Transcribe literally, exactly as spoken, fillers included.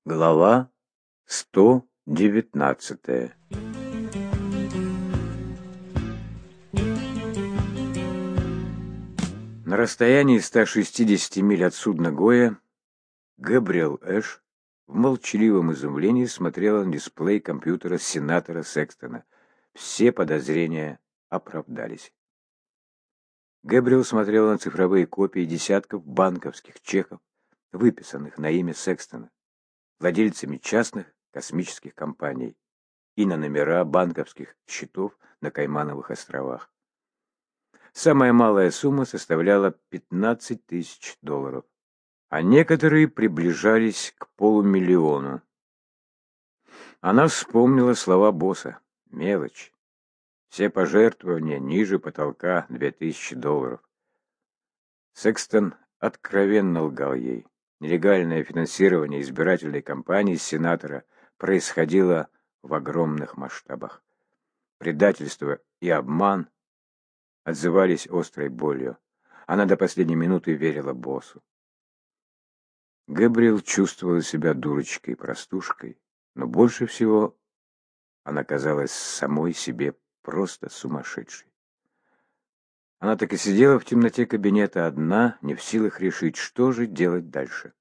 Глава сто девятнадцатая. На расстоянии ста шестидесяти миль от судна Гоя Гэбриэл Эш в молчаливом изумлении смотрела на дисплей компьютера сенатора Секстона. Все подозрения оправдались. Гэбриэл смотрела на цифровые копии десятков банковских чеков, выписанных на имя Секстона, владельцами частных космических компаний, и на номера банковских счетов на Каймановых островах. Самая малая сумма составляла пятнадцать тысяч долларов, а некоторые приближались к полумиллиону. Она вспомнила слова босса: мелочь, все пожертвования ниже потолка две тысячи долларов. Секстон откровенно лгал ей. Нелегальное финансирование избирательной кампании сенатора происходило в огромных масштабах. Предательство и обман отзывались острой болью. Она до последней минуты верила боссу. Гэбриэл чувствовала себя дурочкой, простушкой, но больше всего она казалась самой себе просто сумасшедшей. Она так и сидела в темноте кабинета одна, не в силах решить, что же делать дальше.